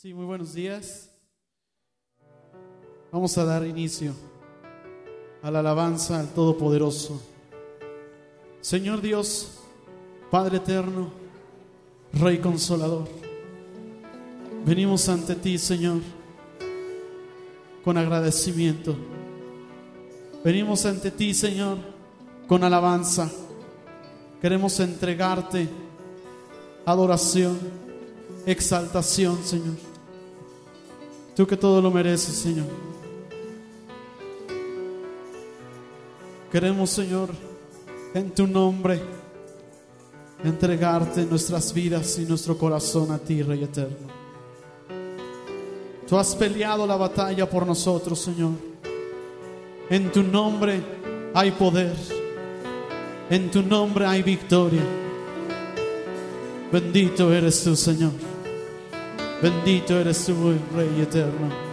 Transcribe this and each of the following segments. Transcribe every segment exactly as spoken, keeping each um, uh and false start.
Sí, muy buenos días. Vamos a dar inicio a la alabanza al Todopoderoso. Señor Dios, Padre eterno, Rey consolador, venimos ante ti, Señor, con agradecimiento. Venimos ante ti, Señor, con alabanza. Queremos entregarte adoración, exaltación, Señor. Tú que todo lo mereces, Señor. Queremos, Señor, en tu nombre entregarte nuestras vidas y nuestro corazón a ti, Rey eterno. Tú has peleado la batalla por nosotros, Señor. En tu nombre hay poder. En tu nombre hay victoria. Bendito eres tú, Señor. Bendito eres tú, Rey eterno.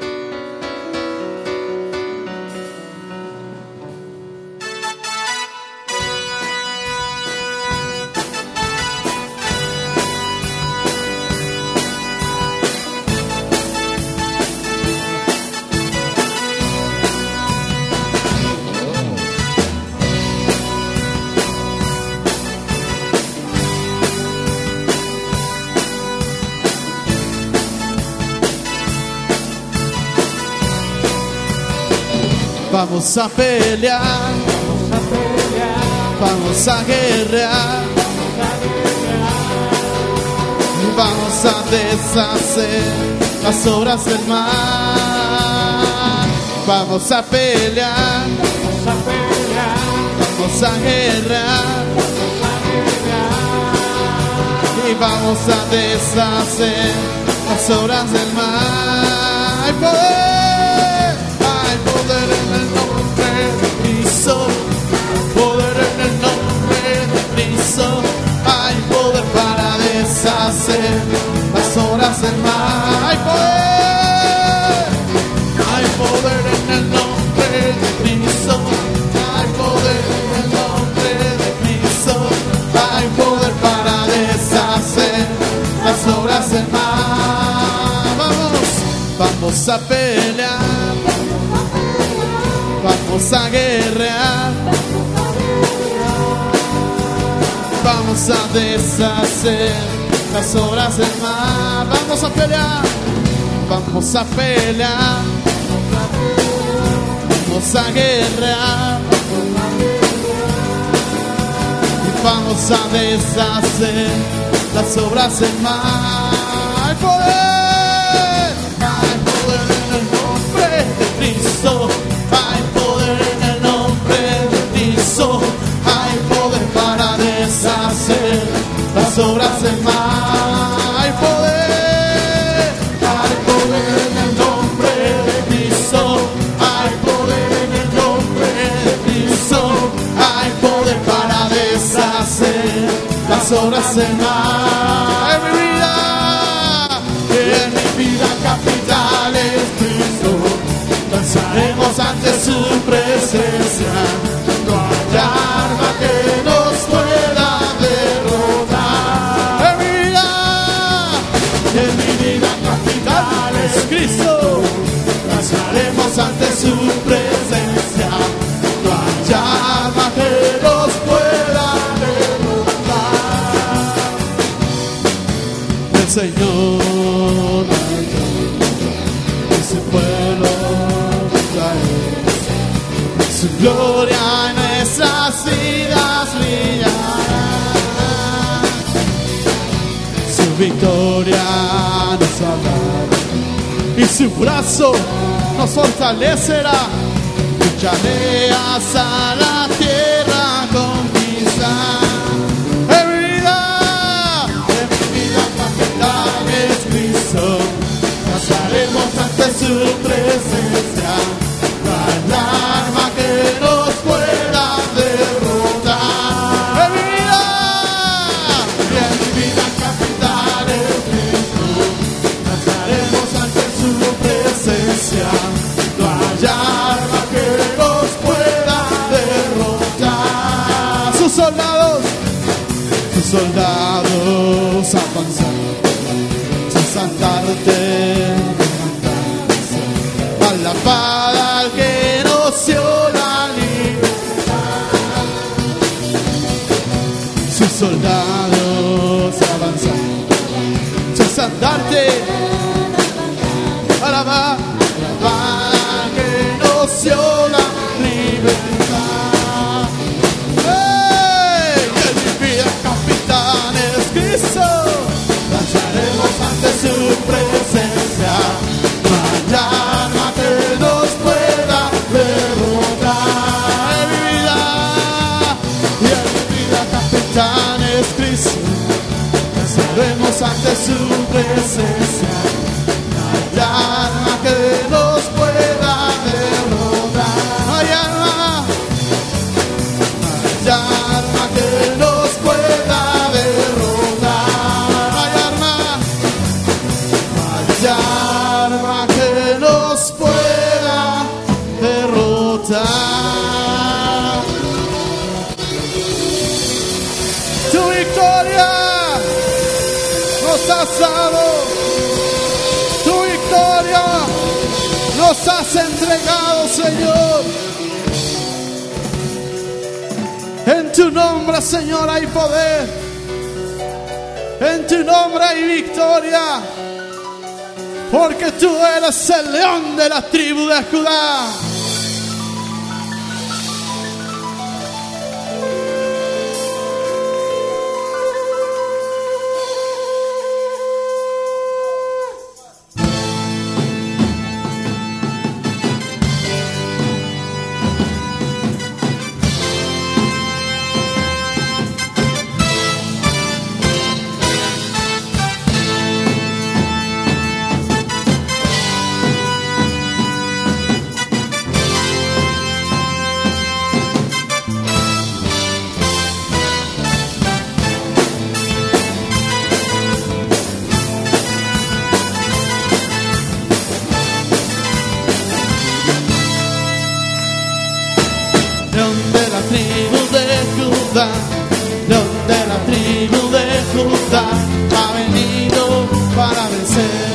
Vamos a pelear, vamos a pelear, vamos a guerrear, vamos a deshacer las obras del mal. Vamos a pelear, vamos a pelear, vamos a guerrear, y vamos a deshacer las obras del mal. Hay poder, hay poder en el nombre de Cristo, poder en el nombre de Cristo, hay poder para deshacer las obras del mal. Hay poder, hay poder en el nombre de Cristo, hay poder en el nombre de Cristo, hay poder para deshacer las obras del mal. Vamos, vamos a pelear, vamos a guerrear, vamos a deshacer las obras del mal. Vamos a pelear, vamos a pelear, vamos a guerrear, y vamos a deshacer las obras del mal. Hay poder, hay poder en el nombre de Cristo, hay poder en el nombre de Cristo, hay poder para deshacer las obras del mal. Hay poder, hay poder en el nombre de Cristo, hay poder en el nombre de Cristo, hay poder para deshacer las obras del mal. En mi vida, en mi vida capital es Cristo, danzaremos ante su presencia, no hay arma que nos pueda derrotar. En mi vida, en mi vida capital es Cristo, danzaremos ante su presencia, no hay arma que nos pueda derrotar. El Señor es el pueblo, su gloria en nuestras vidas brillará, su victoria nos hablará y su brazo nos fortalecerá. Lucharé hasta la tierra conquistar. En mi vida, en mi vida capital es Cristo, pasaremos ante su presencia, no hay arma que nos pueda derrotar. En mi vida, en mi vida capital es Cristo, pasaremos ante su presencia, no hay arma que nos pueda derrotar. Sus soldados, sus soldados avanzan, sus exaltarte, alabada al que nos dio la libertad. Sus soldados avanzan, exaltarte, alabada, alabada al que nos dio la libertad. ¡Hey! Que mi vida capitán es Cristo. Marcharemos ante su presencia, mañana que nos pueda derrotar. En mi vida, y en mi vida capitán es Cristo. Marcharemos ante su presencia, mañana que nos pueda derrotar. Hay alma, hay alma que nos pueda derrotar. Arma que nos pueda derrotar. Tu victoria nos has dado, tu victoria nos has entregado, Señor. En tu nombre, Señor, hay poder, en tu nombre hay victoria. Porque tú eres el león de la tribu de Judá. León de la tribu de Judá ha venido para vencer.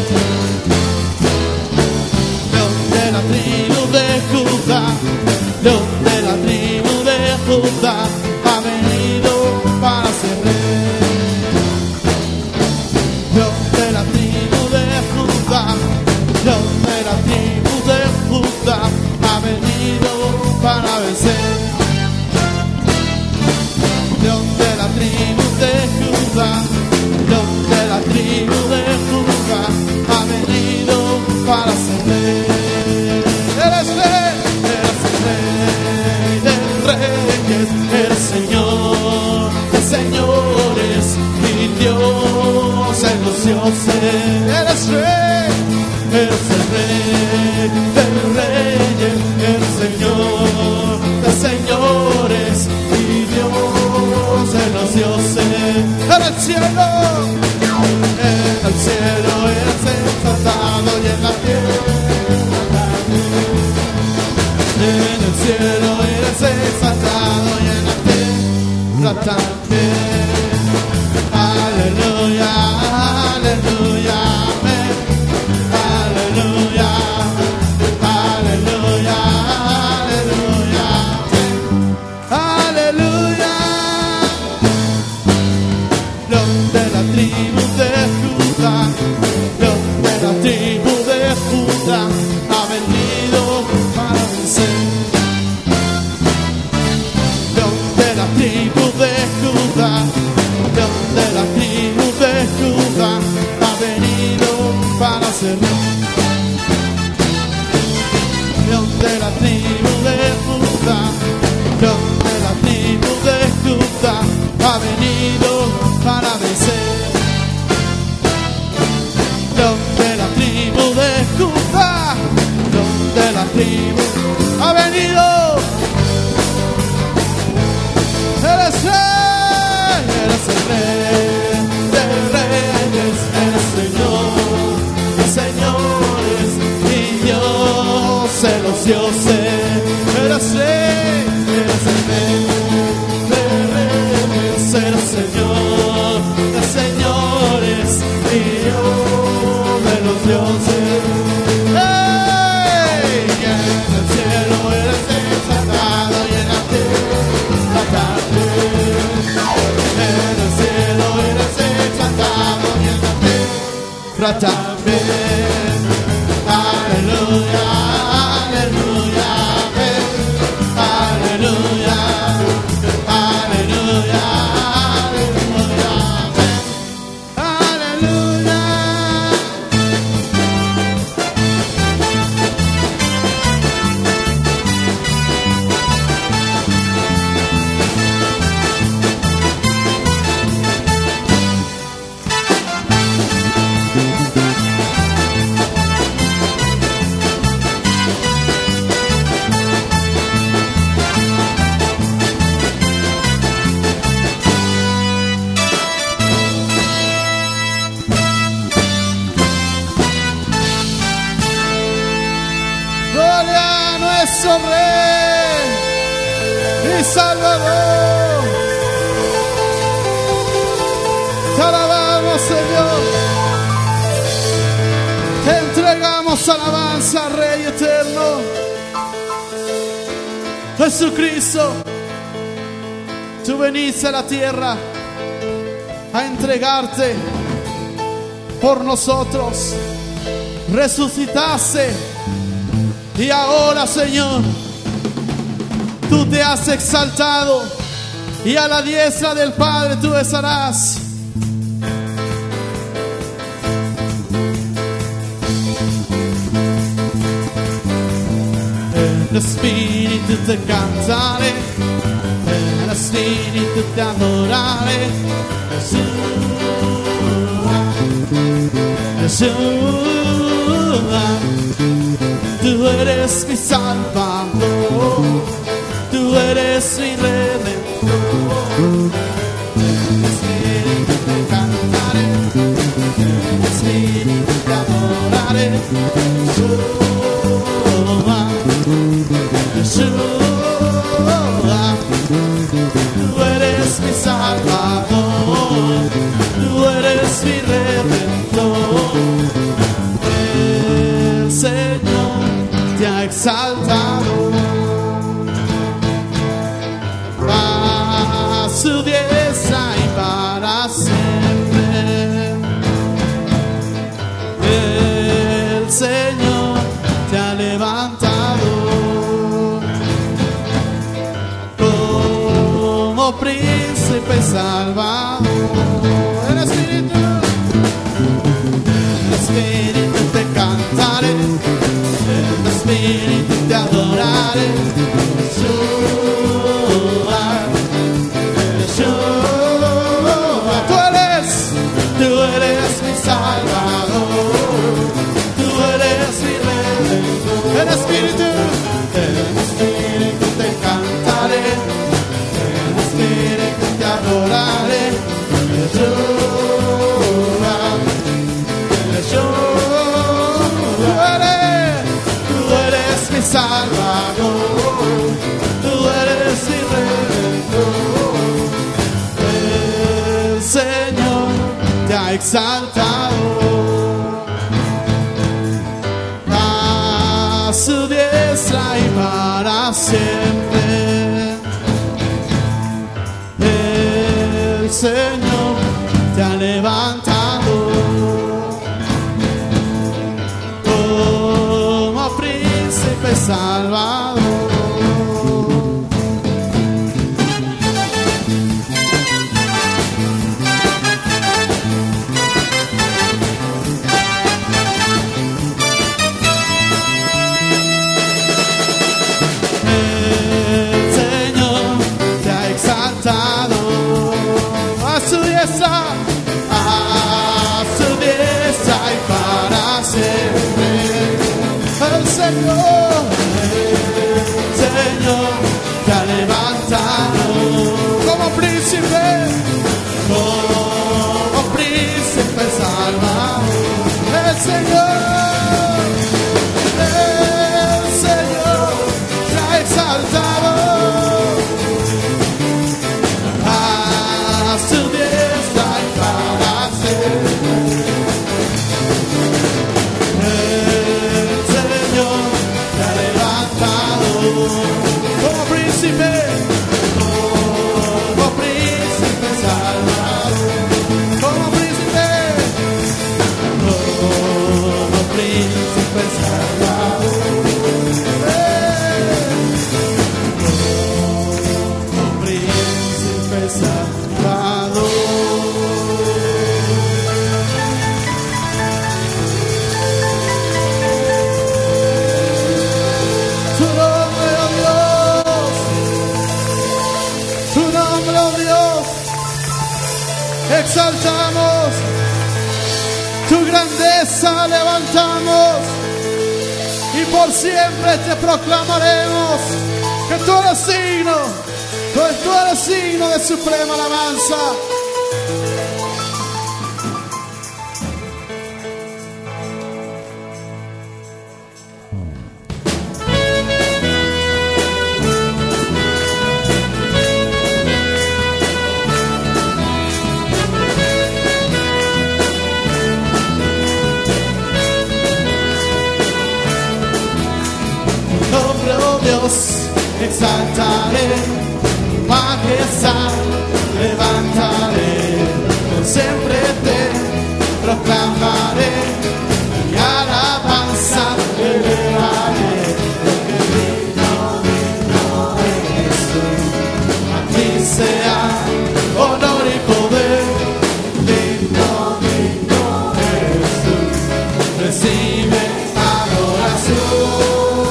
León de la tribu de Judá, León de la tribu de Judá ha venido para ser rey. León de la tribu de Judá, León de la tribu de Judá ha venido para vencer. León de la tribu de Judá, León de la tribu de Judá ha venido para ser rey. Eres rey, eres el rey de reyes, eres Señor de señores y Dios en los dioses. Eres rey, eres el rey de reyes, eres Señor de señores y Dios en los dioses. En el cielo, en el cielo eres exaltado y en la tierra también. En el cielo eres exaltado y en la tierra también. Aleluya, aleluya, amén. Aleluya, aleluya, aleluya, amén. Aleluya. León de la tribu de Judá, León de la tribu de Judá ha venido para vencer. León de la tribu de Judá, León de la tribu de Judá ha venido para ser rey. León de la tribu de Judá, León de la tribu de Judá ha venido para vencer. León de la tribu de Judá, León de la tribu ha venido. Eres rey, eres el rey de reyes, eres Señor de señores y Dios en los dioses. Eres rey, eres el rey de reyes, eres Señor de señores y Dios Dios es. ¡Hey! Y en el cielo eres exaltado y en la tierra también. En el cielo eres exaltado y en la tierra también. Aleluya, aleluya, amén. Aleluya, aleluya, aleluya, amén. Aleluya. Gloria a nuestro Rey y Salvador. Te alabamos, Señor. Te entregamos alabanza, Rey eterno. Jesucristo, tú veniste a la tierra a entregarte por nosotros. Resucitaste. Y ahora, Señor, tú te has exaltado y a la diestra del Padre tú estarás. En espíritu te cantaré, en espíritu te adoraré. Jesús, Jesús, tú eres mi Salvador, tú eres mi Redentor. En espíritu te cantaré, en espíritu te adoraré. Jesús, Jesús, tú eres mi Salvador, tú eres mi Redentor. El Señor te ha exaltado a su diestra y para siempre. El Señor te ha levantado como príncipe salvador. El Espíritu, el Espíritu te cantaré, el Espíritu te adoraré. Jesús, Jesús, tú eres, tú eres mi Salvador, tú eres mi Redentor. El Espíritu, el Espíritu te cantaré, el Espíritu te adoraré. Jesús, Salvador, tú eres mi Redentor. El Señor te ha exaltado a su diestra y para siempre. El Señor te ha levantado como príncipe salvador. El Señor te ha exaltado a su diestra, a su diestra y para siempre. El Señor, el Señor te ha levantado como príncipe, como príncipe salvador. El Señor, el Señor te ha exaltado a su diestra y para exaltamos, tu grandeza levantamos y por siempre te proclamaremos que tú eres digno, tú eres digno de suprema alabanza. Exaltaré, majestad, levantaré, siempre te proclamaré, mi alabanza elevaré, porque digno, digno eres tú, a ti sea honor y poder, digno, digno eres tú, recibe adoración.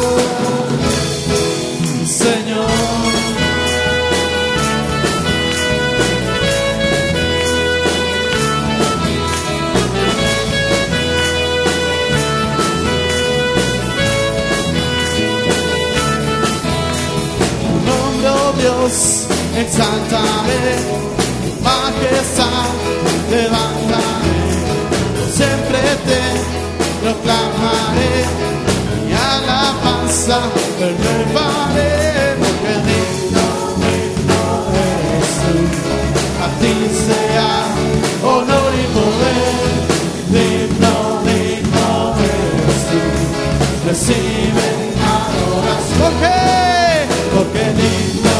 Exaltaré, majestad, levantaré, siempre te proclamaré, mi alabanza elevaré, porque digno, digno eres tú, a ti sea honor y poder, digno, digno eres tú, recibe adoración. ¿Por qué? Porque digno,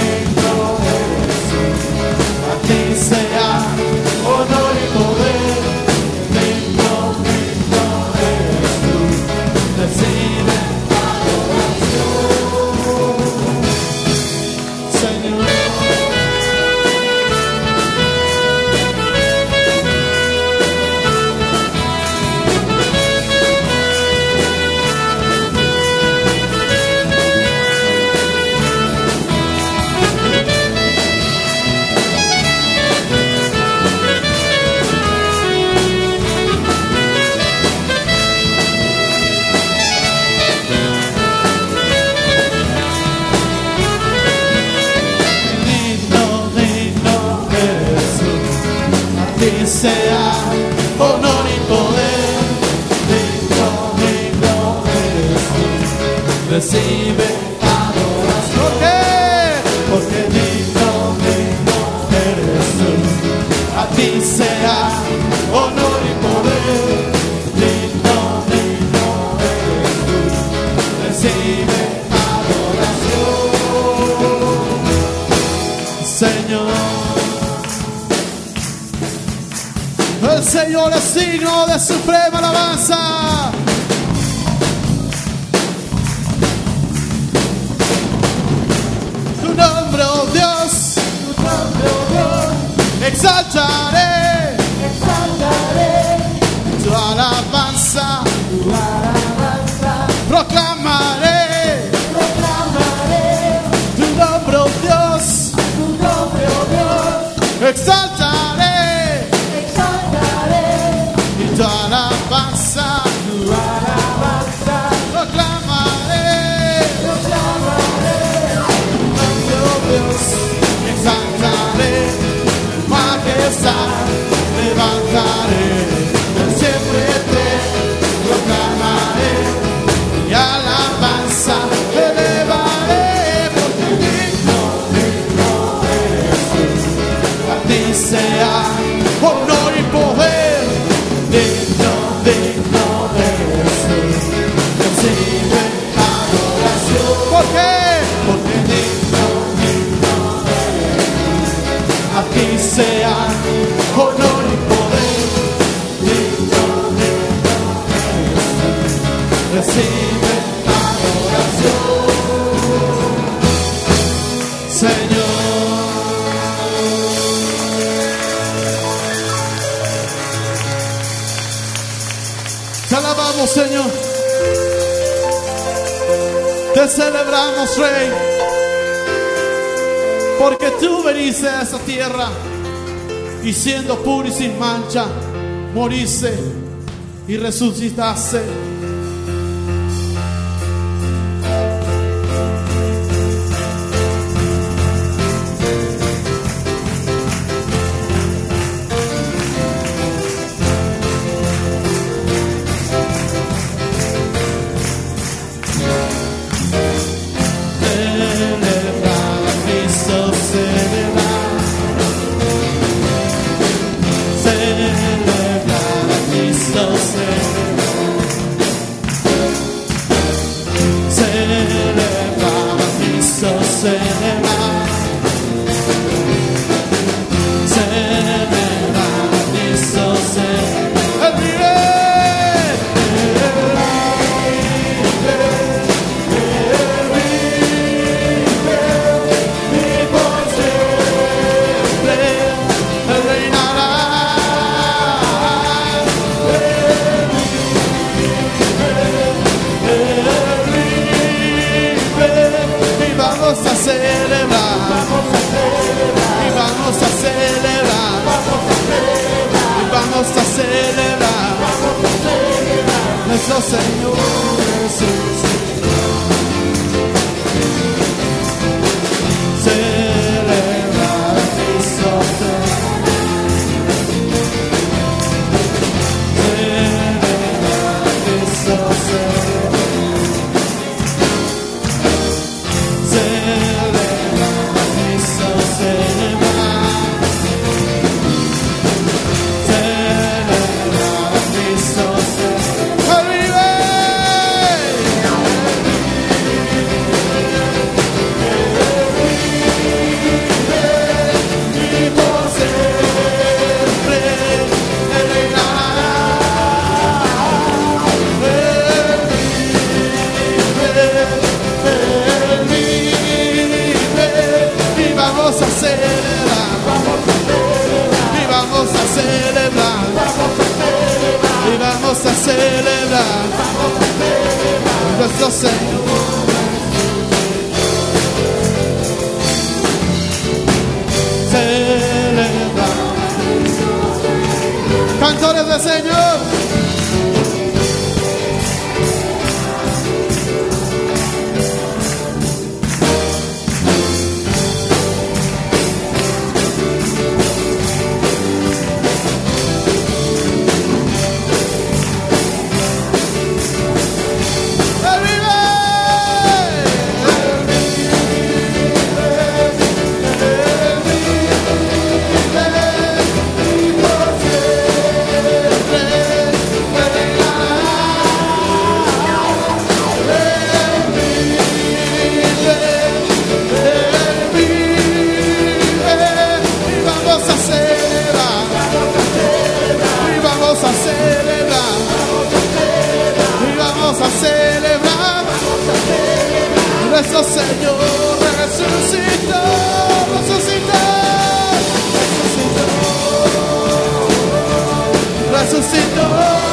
sea honor y poder, digno, digno eres tú, recibe adoración, Señor. Sea honor y poder, digno, digno eres tú, recibe adoración. ¿Por qué? Porque digno, digno eres tú, a ti sea honor y poder, digno, digno eres tú, recibe adoración, Señor. El Señor es digno de suprema alabanza. Tu nombre, oh Dios, tu nombre, oh Dios, exaltaré, exaltaré, tu alabanza, tu alabanza, proclamaré, proclamaré, tu nombre, oh Dios, tu nombre, oh Dios, exaltaré. Tu alabanza, tu alabanza, proclamaré, proclamaré, oh Dios, exaltaré, majestad, levantaré, siempre te proclamaré, mi alabanza elevaré, porque digno, digno eres tú, a ti sea honor y poder. Digno, digno eres tú, recibe adoración. ¿Por qué? Porque digno, digno eres tú, a ti sea honor y poder. Digno, digno eres tú, recibe adoración, Señor. Te alabamos, Señor. Te celebramos, Rey, porque tú veniste a esta tierra y siendo puro y sin mancha, moriste y resucitaste. Cantores del Señor. Nuestro Señor resucitó, resucitó, resucitó, resucitó,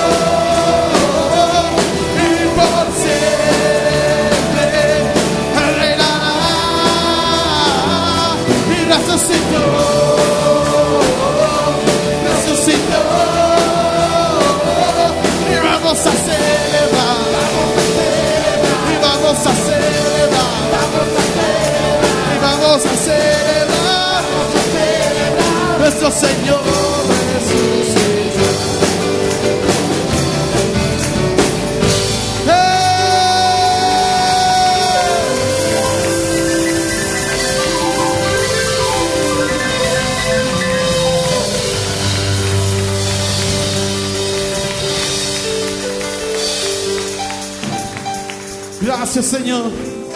y por siempre reinará, y resucitó, resucitó, y vamos a celebrar, y vamos a celebrar. Vamos a celebrar, nuestro Señor resucitó. Gracias, Señor,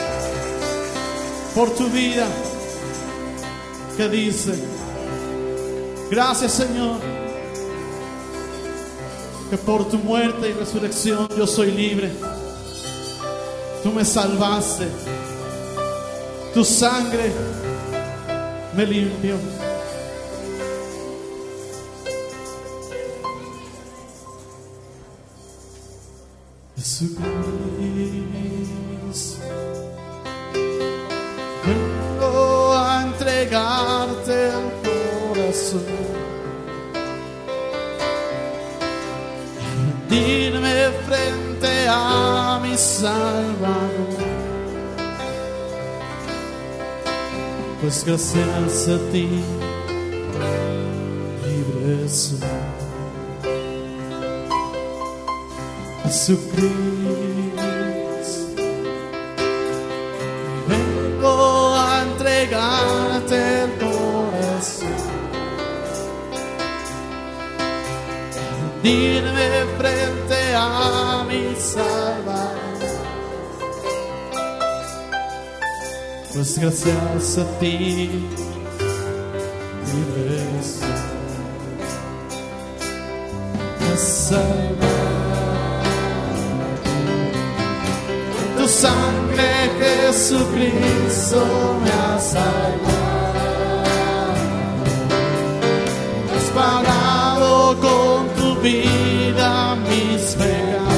por tu vida que dice. Gracias, Señor, que por tu muerte y resurrección yo soy libre. Tú me salvaste, tu sangre me limpió. Jesucristo, vengo a entregarte el corazón. frente a mi Salvador. Pues gracias a ti libre soy. Jesucristo, vengo a entregarte el corazón. Dime frente a mi Salvador. Pues gracias a ti libre soy. Me salvaste. Tu sangre, Jesucristo, me ha salvado. Has pagado con tu vida mis pecados.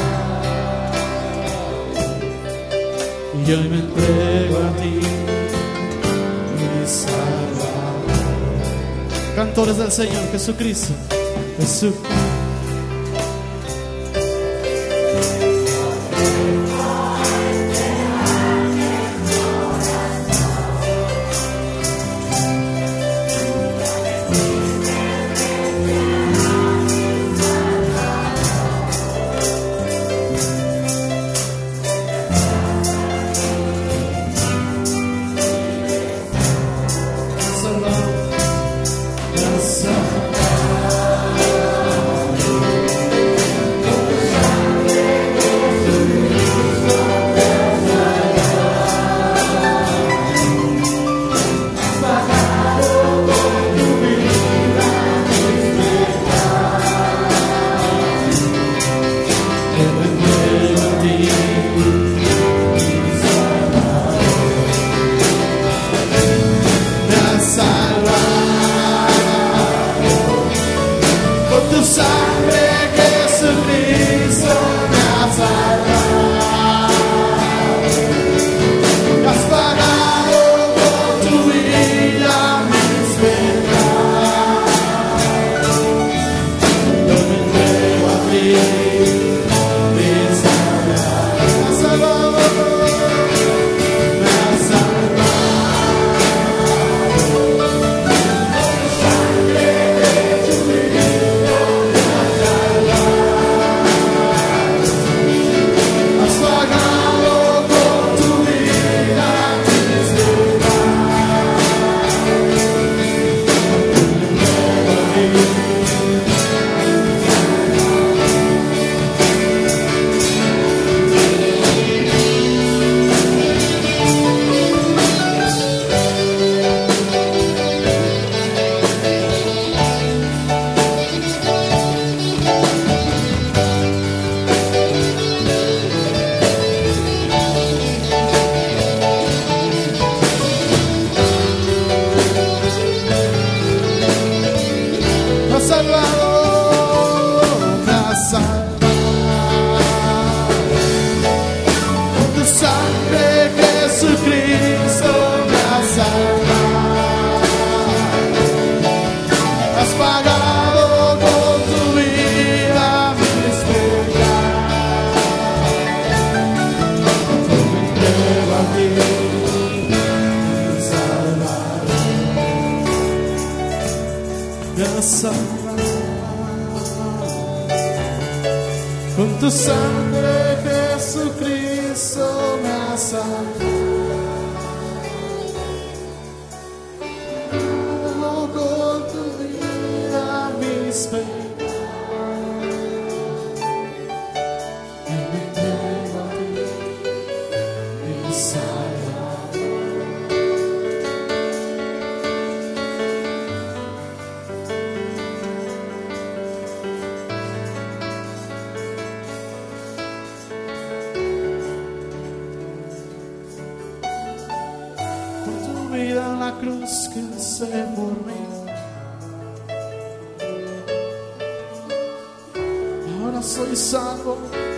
Y hoy me entrego a ti, mi Salvador. Cantores del Señor, Jesucristo, Jesucristo. Con tu sangre, Jesucristo, me has salvado. Con tu vida mis pecados. Y me entrego a ti, mi Salvador. En la cruz que se por mí, ahora soy salvo,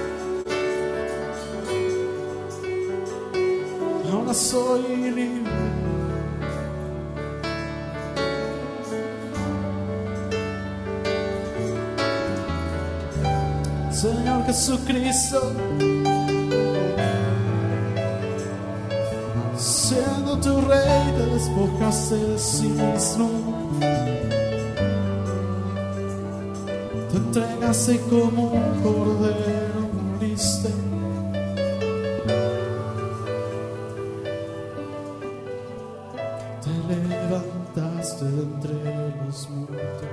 ahora soy libre. Señor Jesucristo, siendo tu rey te despojaste de sí mismo, te entregaste como un cordero, moriste. Te levantaste de entre los muertos.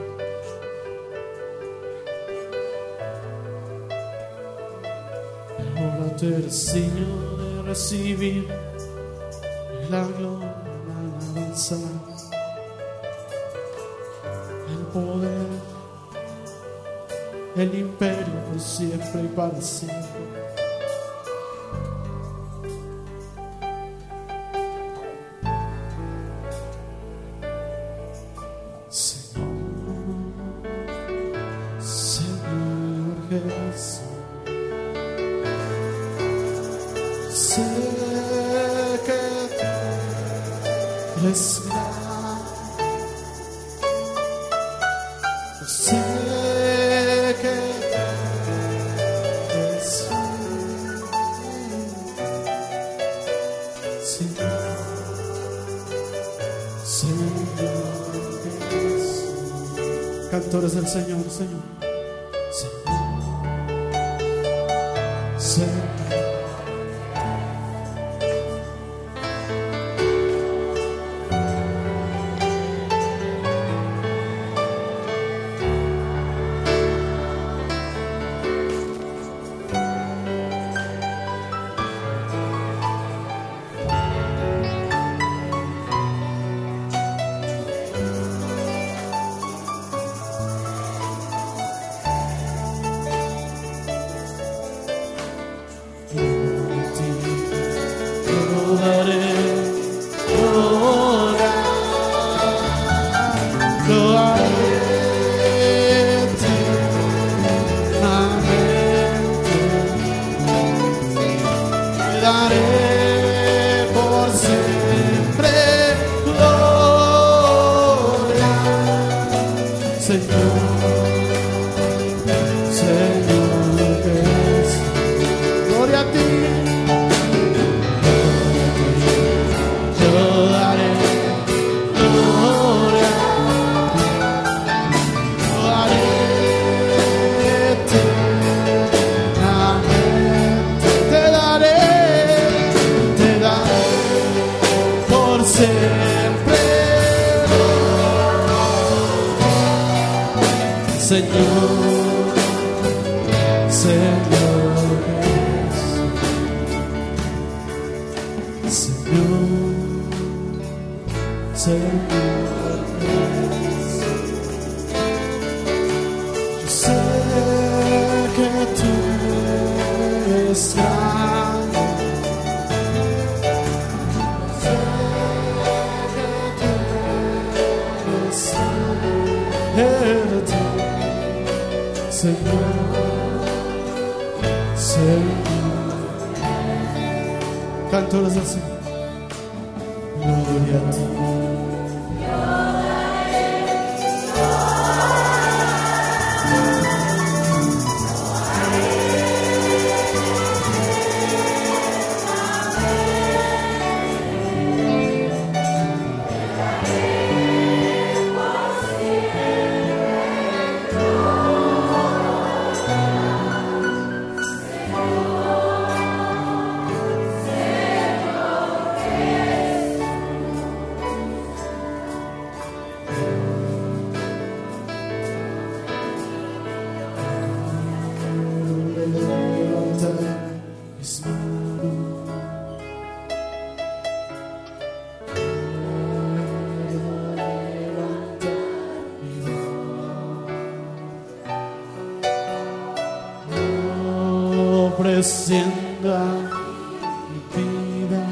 Ahora tú eres digno de recibir la gloria, la alabanza, el poder, el imperio por siempre y para siempre. Cantores del Señor, Señor, Señor, Señor. Cantores del Señor, gloria a ti. Descienda mi vida,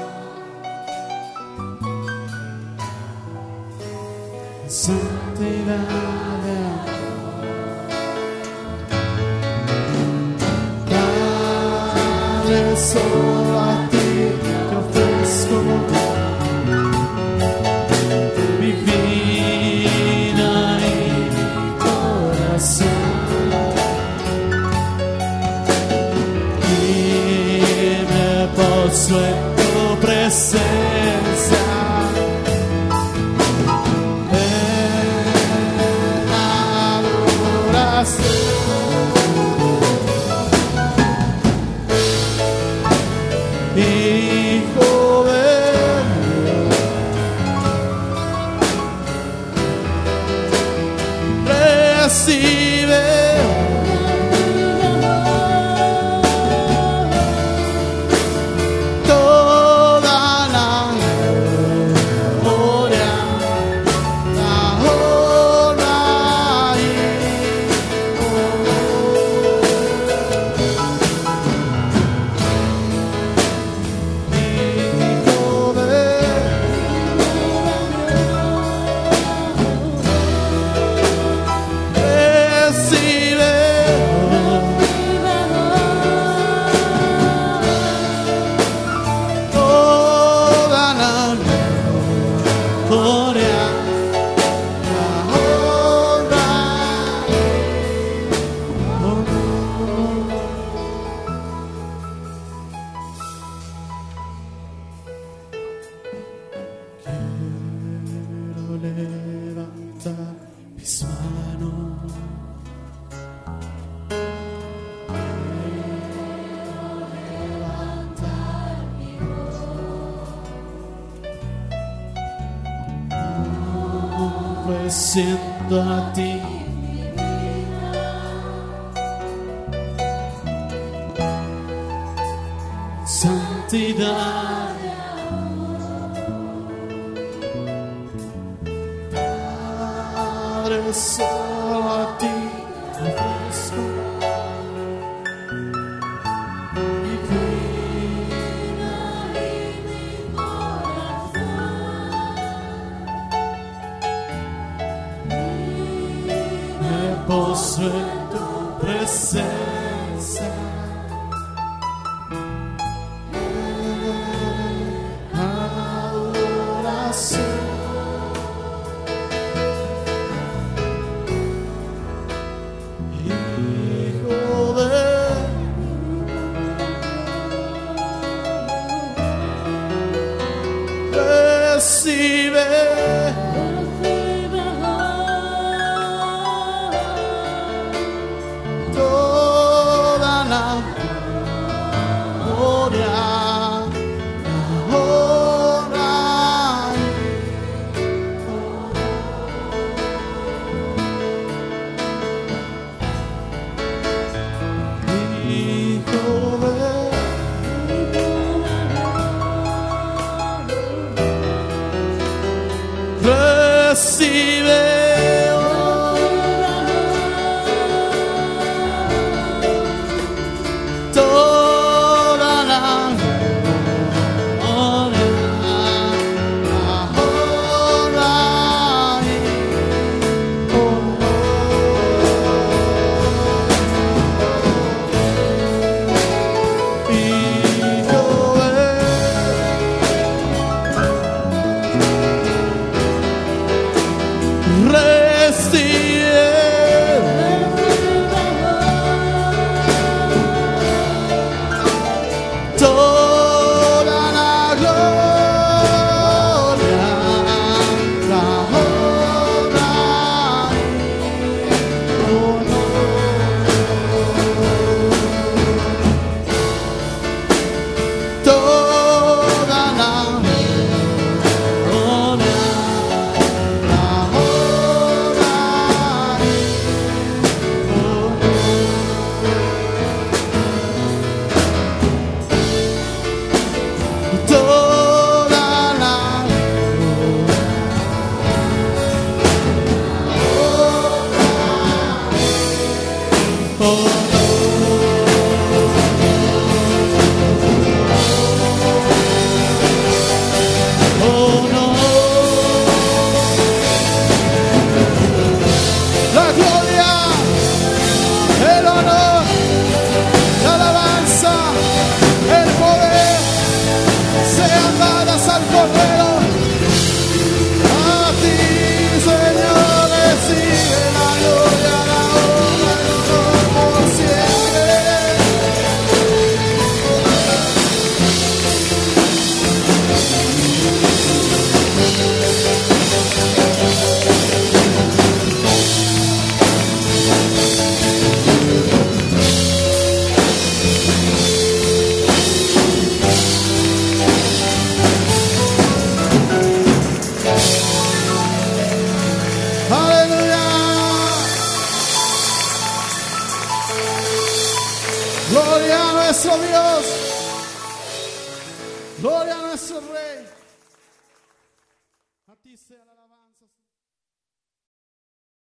en santidad de amor. Dale solo a ti te ofrezco mi vida y mi corazón. pozo en tu presencia. En adoración. Hijo de recibe toda la gloria, la honra y Hijo de recibe toda la gloria, la honra y honor. Quiero levantar mis manos. Siento a ti, santidad, Padre, solo a ti ofrezco mi vida y mi pozo en tu presencia. Adoración. Hijo de recibe toda la gloria, la honra y Hijo de recibe toda la gloria, la honra y honor. Hijo de recibe Gloria a nuestro Dios. Gloria a nuestro Rey. A ti sea la